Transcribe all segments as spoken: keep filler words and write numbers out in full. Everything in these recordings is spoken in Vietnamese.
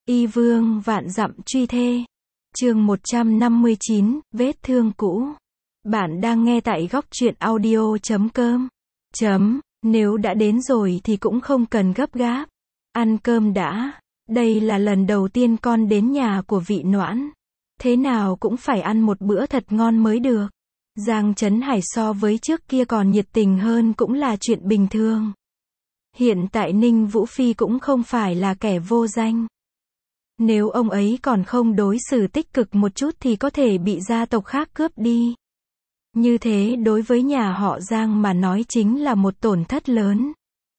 Y vương vạn dặm truy thê. Chương một trăm năm mươi chín, vết thương cũ. Bạn đang nghe tại góc truyện audio chấm com. Chấm, nếu đã đến rồi thì cũng không cần gấp gáp. Ăn cơm đã. Đây là lần đầu tiên con đến nhà của vị Noãn. Thế nào cũng phải ăn một bữa thật ngon mới được. Giang Trấn Hải so với trước kia còn nhiệt tình hơn cũng là chuyện bình thường. Hiện tại Ninh Vũ Phi cũng không phải là kẻ vô danh. Nếu ông ấy còn không đối xử tích cực một chút thì có thể bị gia tộc khác cướp đi. Như thế đối với nhà họ Giang mà nói chính là một tổn thất lớn.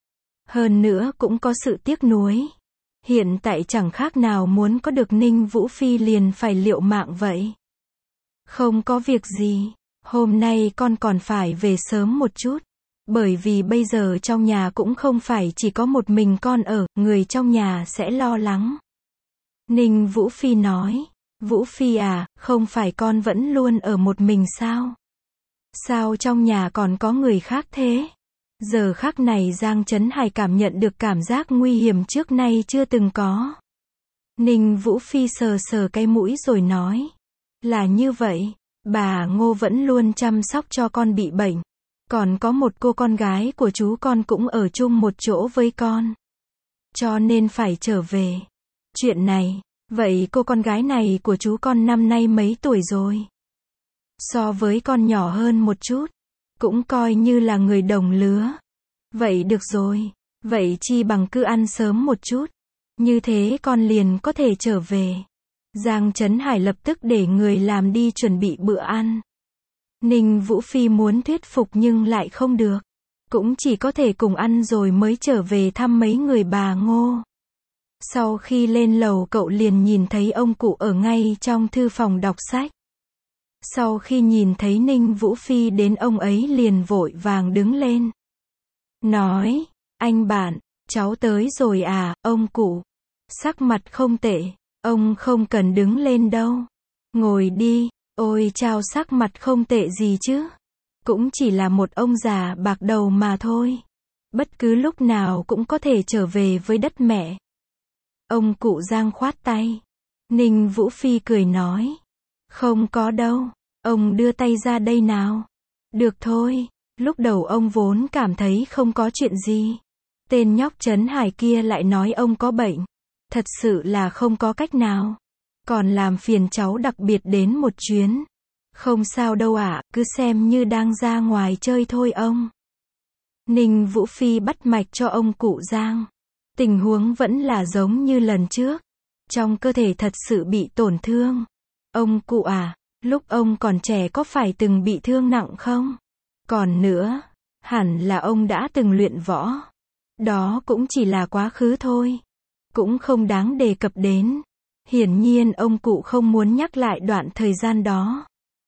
Hơn nữa cũng có sự tiếc nuối. Hiện tại chẳng khác nào muốn có được Ninh Vũ Phi liền phải liệu mạng vậy. Không có việc gì, hôm nay con còn phải về sớm một chút. Bởi vì bây giờ trong nhà cũng không phải chỉ có một mình con ở, người trong nhà sẽ lo lắng. Ninh Vũ Phi nói, Vũ Phi à, không phải con vẫn luôn ở một mình sao? Sao trong nhà còn có người khác thế? Giờ khắc này Giang Trấn Hải cảm nhận được cảm giác nguy hiểm trước nay chưa từng có. Ninh Vũ Phi sờ sờ cái mũi rồi nói, là như vậy, bà Ngô vẫn luôn chăm sóc cho con bị bệnh. Còn có một cô con gái của chú con cũng ở chung một chỗ với con. Cho nên phải trở về. Chuyện này, vậy cô con gái này của chú con năm nay mấy tuổi rồi? So với con nhỏ hơn một chút, cũng coi như là người đồng lứa. Vậy được rồi, vậy chi bằng cứ ăn sớm một chút. Như thế con liền có thể trở về. Giang Trấn Hải lập tức để người làm đi chuẩn bị bữa ăn. Ninh Vũ Phi muốn thuyết phục nhưng lại không được. Cũng chỉ có thể cùng ăn rồi mới trở về thăm mấy người bà Ngô. Sau khi lên lầu cậu liền nhìn thấy ông cụ ở ngay trong thư phòng đọc sách. Sau khi nhìn thấy Ninh Vũ Phi đến ông ấy liền vội vàng đứng lên. Nói, anh bạn, cháu tới rồi à, ông cụ. Sắc mặt không tệ, ông không cần đứng lên đâu. Ngồi đi. Ôi chao, sắc mặt không tệ gì chứ. Cũng chỉ là một ông già bạc đầu mà thôi. Bất cứ lúc nào cũng có thể trở về với đất mẹ. Ông cụ Giang khoát tay. Ninh Vũ Phi cười nói. Không có đâu. Ông đưa tay ra đây nào. Được thôi. Lúc đầu ông vốn cảm thấy không có chuyện gì. Tên nhóc Trấn Hải kia lại nói ông có bệnh. Thật sự là không có cách nào. Còn làm phiền cháu đặc biệt đến một chuyến. Không sao đâu ạ, cứ xem như đang ra ngoài chơi thôi ông. Ninh Vũ Phi bắt mạch cho ông cụ Giang. Tình huống vẫn là giống như lần trước. Trong cơ thể thật sự bị tổn thương. Ông cụ à, lúc ông còn trẻ có phải từng bị thương nặng không? Còn nữa, hẳn là ông đã từng luyện võ. Đó cũng chỉ là quá khứ thôi. Cũng không đáng đề cập đến. Hiển nhiên ông cụ không muốn nhắc lại đoạn thời gian đó.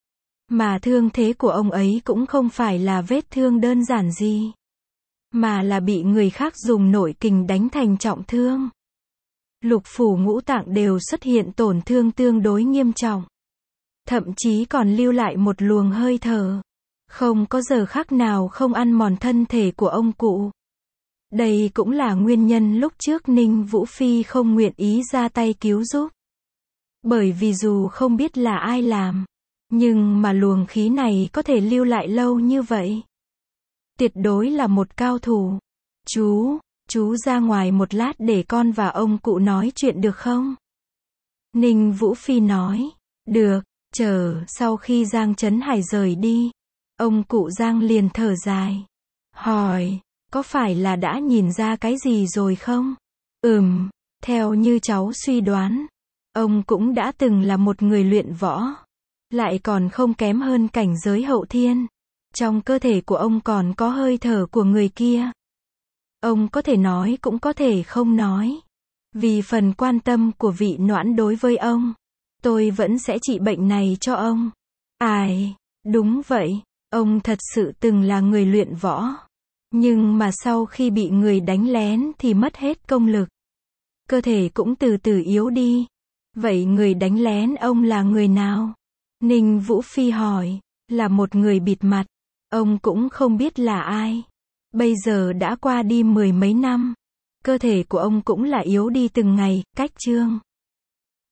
Mà thương thế của ông ấy cũng không phải là vết thương đơn giản gì. Mà là bị người khác dùng nội kình đánh thành trọng thương. Lục phủ ngũ tạng đều xuất hiện tổn thương tương đối nghiêm trọng. Thậm chí còn lưu lại một luồng hơi thở. Không có giờ khắc nào không ăn mòn thân thể của ông cụ. Đây cũng là nguyên nhân lúc trước Ninh Vũ Phi không nguyện ý ra tay cứu giúp. Bởi vì dù không biết là ai làm, nhưng mà luồng khí này có thể lưu lại lâu như vậy. Tuyệt đối là một cao thủ. Chú, chú ra ngoài một lát để con và ông cụ nói chuyện được không? Ninh Vũ Phi nói, được, chờ, sau khi Giang Trấn Hải rời đi, ông cụ Giang liền thở dài. Hỏi, có phải là đã nhìn ra cái gì rồi không? Ừm, theo như cháu suy đoán, ông cũng đã từng là một người luyện võ. Lại còn không kém hơn cảnh giới hậu thiên. Trong cơ thể của ông còn có hơi thở của người kia. Ông có thể nói cũng có thể không nói. Vì phần quan tâm của vị Noãn đối với ông, tôi vẫn sẽ trị bệnh này cho ông. Ai, đúng vậy, ông thật sự từng là người luyện võ. Nhưng mà sau khi bị người đánh lén thì mất hết công lực. Cơ thể cũng từ từ yếu đi. Vậy người đánh lén ông là người nào? Ninh Vũ Phi hỏi. Là một người bịt mặt. Ông cũng không biết là ai. Bây giờ đã qua đi mười mấy năm. Cơ thể của ông cũng là yếu đi từng ngày, cách chương